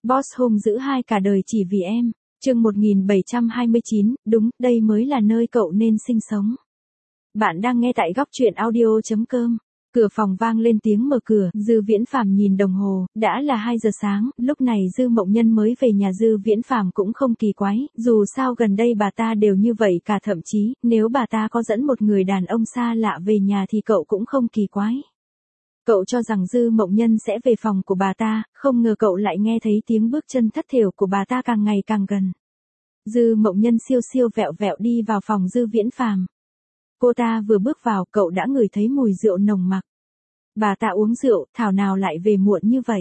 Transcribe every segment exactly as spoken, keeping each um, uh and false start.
Boss hung dữ hai cả đời chỉ vì em. Chương một nghìn bảy trăm hai mươi chín, đúng, đây mới là nơi cậu nên sinh sống. Bạn đang nghe tại góc truyện audio chấm com. Cửa phòng vang lên tiếng mở cửa, Dư Viễn Phàm nhìn đồng hồ, đã là hai giờ sáng, lúc này Dư Mộng Nhân mới về nhà. Dư Viễn Phàm cũng không kỳ quái, dù sao gần đây bà ta đều như vậy cả, thậm chí, nếu bà ta có dẫn một người đàn ông xa lạ về nhà thì cậu cũng không kỳ quái. Cậu cho rằng Dư Mộng Nhân sẽ về phòng của bà ta, không ngờ cậu lại nghe thấy tiếng bước chân thất thểu của bà ta càng ngày càng gần. Dư Mộng Nhân siêu siêu vẹo vẹo đi vào phòng Dư Viễn Phàm. Cô ta vừa bước vào, cậu đã ngửi thấy mùi rượu nồng mặc. Bà ta uống rượu, thảo nào lại về muộn như vậy.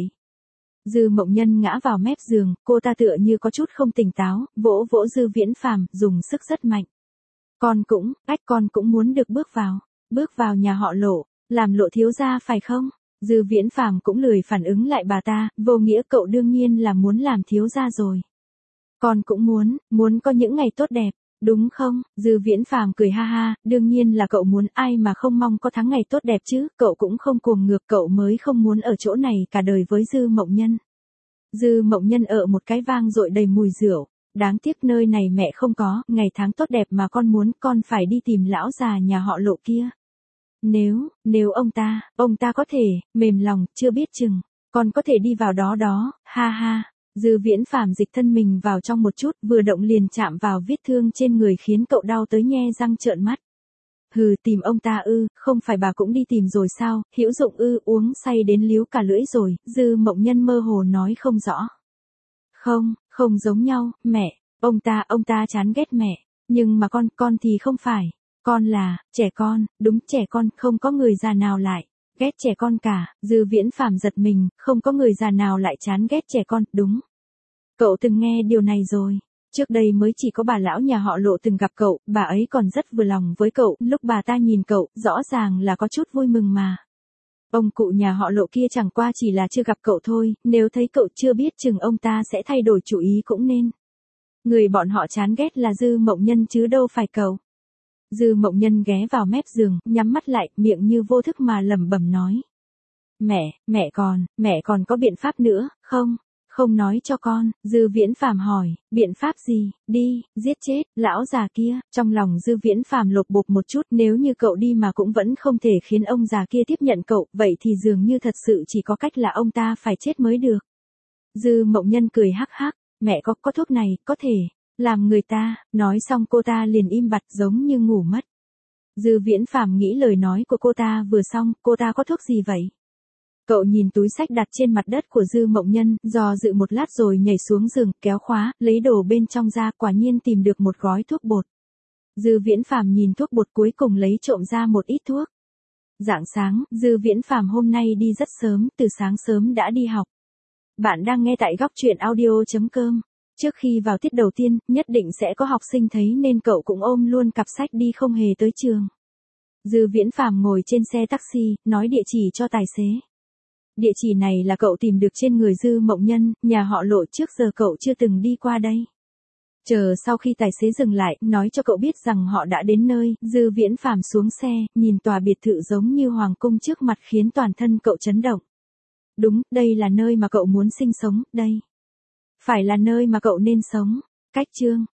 Dư Mộng Nhân ngã vào mép giường, cô ta tựa như có chút không tỉnh táo, vỗ vỗ Dư Viễn Phàm, dùng sức rất mạnh. Con cũng, ách con cũng muốn được bước vào, bước vào nhà họ Lộ, làm Lộ thiếu gia phải không? Dư Viễn Phàm cũng lười phản ứng lại bà ta, vô nghĩa, cậu đương nhiên là muốn làm thiếu gia rồi. Con cũng muốn, muốn có những ngày tốt đẹp. Đúng không? Dư Viễn Phàm cười ha ha, đương nhiên là cậu muốn, ai mà không mong có tháng ngày tốt đẹp chứ, cậu cũng không cuồng ngược, cậu mới không muốn ở chỗ này cả đời với Dư Mộng Nhân. Dư Mộng Nhân ở một cái vang dội đầy mùi rượu, đáng tiếc nơi này mẹ không có, ngày tháng tốt đẹp mà con muốn, con phải đi tìm lão già nhà họ Lộ kia. Nếu, nếu ông ta, ông ta có thể, mềm lòng, chưa biết chừng, con có thể đi vào đó đó, ha ha. Dư Viễn Phàm dịch thân mình vào trong một chút, vừa động liền chạm vào vết thương trên người khiến cậu đau tới nhe răng trợn mắt. Hừ, tìm ông ta ư, không phải bà cũng đi tìm rồi sao, hữu dụng ư, uống say đến líu cả lưỡi rồi, Dư Mộng Nhân mơ hồ nói không rõ. Không, không giống nhau, mẹ, ông ta, ông ta chán ghét mẹ, nhưng mà con, con thì không phải, con là, trẻ con, đúng trẻ con, không có người già nào lại ghét trẻ con cả. Dư Viễn Phàm giật mình, không có người già nào lại chán ghét trẻ con, đúng. Cậu từng nghe điều này rồi. Trước đây mới chỉ có bà lão nhà họ Lộ từng gặp cậu, bà ấy còn rất vừa lòng với cậu, lúc bà ta nhìn cậu, rõ ràng là có chút vui mừng mà. Ông cụ nhà họ Lộ kia chẳng qua chỉ là chưa gặp cậu thôi, nếu thấy cậu chưa biết chừng ông ta sẽ thay đổi chủ ý cũng nên. Người bọn họ chán ghét là Dư Mộng Nhân chứ đâu phải cậu. Dư Mộng Nhân ghé vào mép giường, nhắm mắt lại, miệng như vô thức mà lẩm bẩm nói. Mẹ, mẹ còn, mẹ còn có biện pháp nữa, không? Không nói cho con. Dư Viễn Phàm hỏi, biện pháp gì? Đi, giết chết, lão già kia. Trong lòng Dư Viễn Phàm lột bột một chút, nếu như cậu đi mà cũng vẫn không thể khiến ông già kia tiếp nhận cậu, vậy thì dường như thật sự chỉ có cách là ông ta phải chết mới được. Dư Mộng Nhân cười hắc hắc, mẹ có, có thuốc này, có thể làm người ta, nói xong cô ta liền im bặt giống như ngủ mất. Dư Viễn Phàm nghĩ lời nói của cô ta vừa xong, cô ta có thuốc gì vậy? Cậu nhìn túi xách đặt trên mặt đất của Dư Mộng Nhân, dò dự một lát rồi nhảy xuống giường, kéo khóa, lấy đồ bên trong ra, quả nhiên tìm được một gói thuốc bột. Dư Viễn Phàm nhìn thuốc bột cuối cùng lấy trộm ra một ít thuốc. Rạng sáng, Dư Viễn Phàm hôm nay đi rất sớm, từ sáng sớm đã đi học. Bạn đang nghe tại góc truyện audio chấm com. Trước khi vào tiết đầu tiên, nhất định sẽ có học sinh thấy nên cậu cũng ôm luôn cặp sách đi không hề tới trường. Dư Viễn Phàm ngồi trên xe taxi, nói địa chỉ cho tài xế. Địa chỉ này là cậu tìm được trên người Dư Mộng Nhân, nhà họ Lộ, trước giờ cậu chưa từng đi qua đây. Chờ sau khi tài xế dừng lại, nói cho cậu biết rằng họ đã đến nơi, Dư Viễn Phàm xuống xe, nhìn tòa biệt thự giống như hoàng cung trước mặt khiến toàn thân cậu chấn động. Đúng, đây là nơi mà cậu muốn sinh sống, đây. Phải là nơi mà cậu nên sống. Cách chương.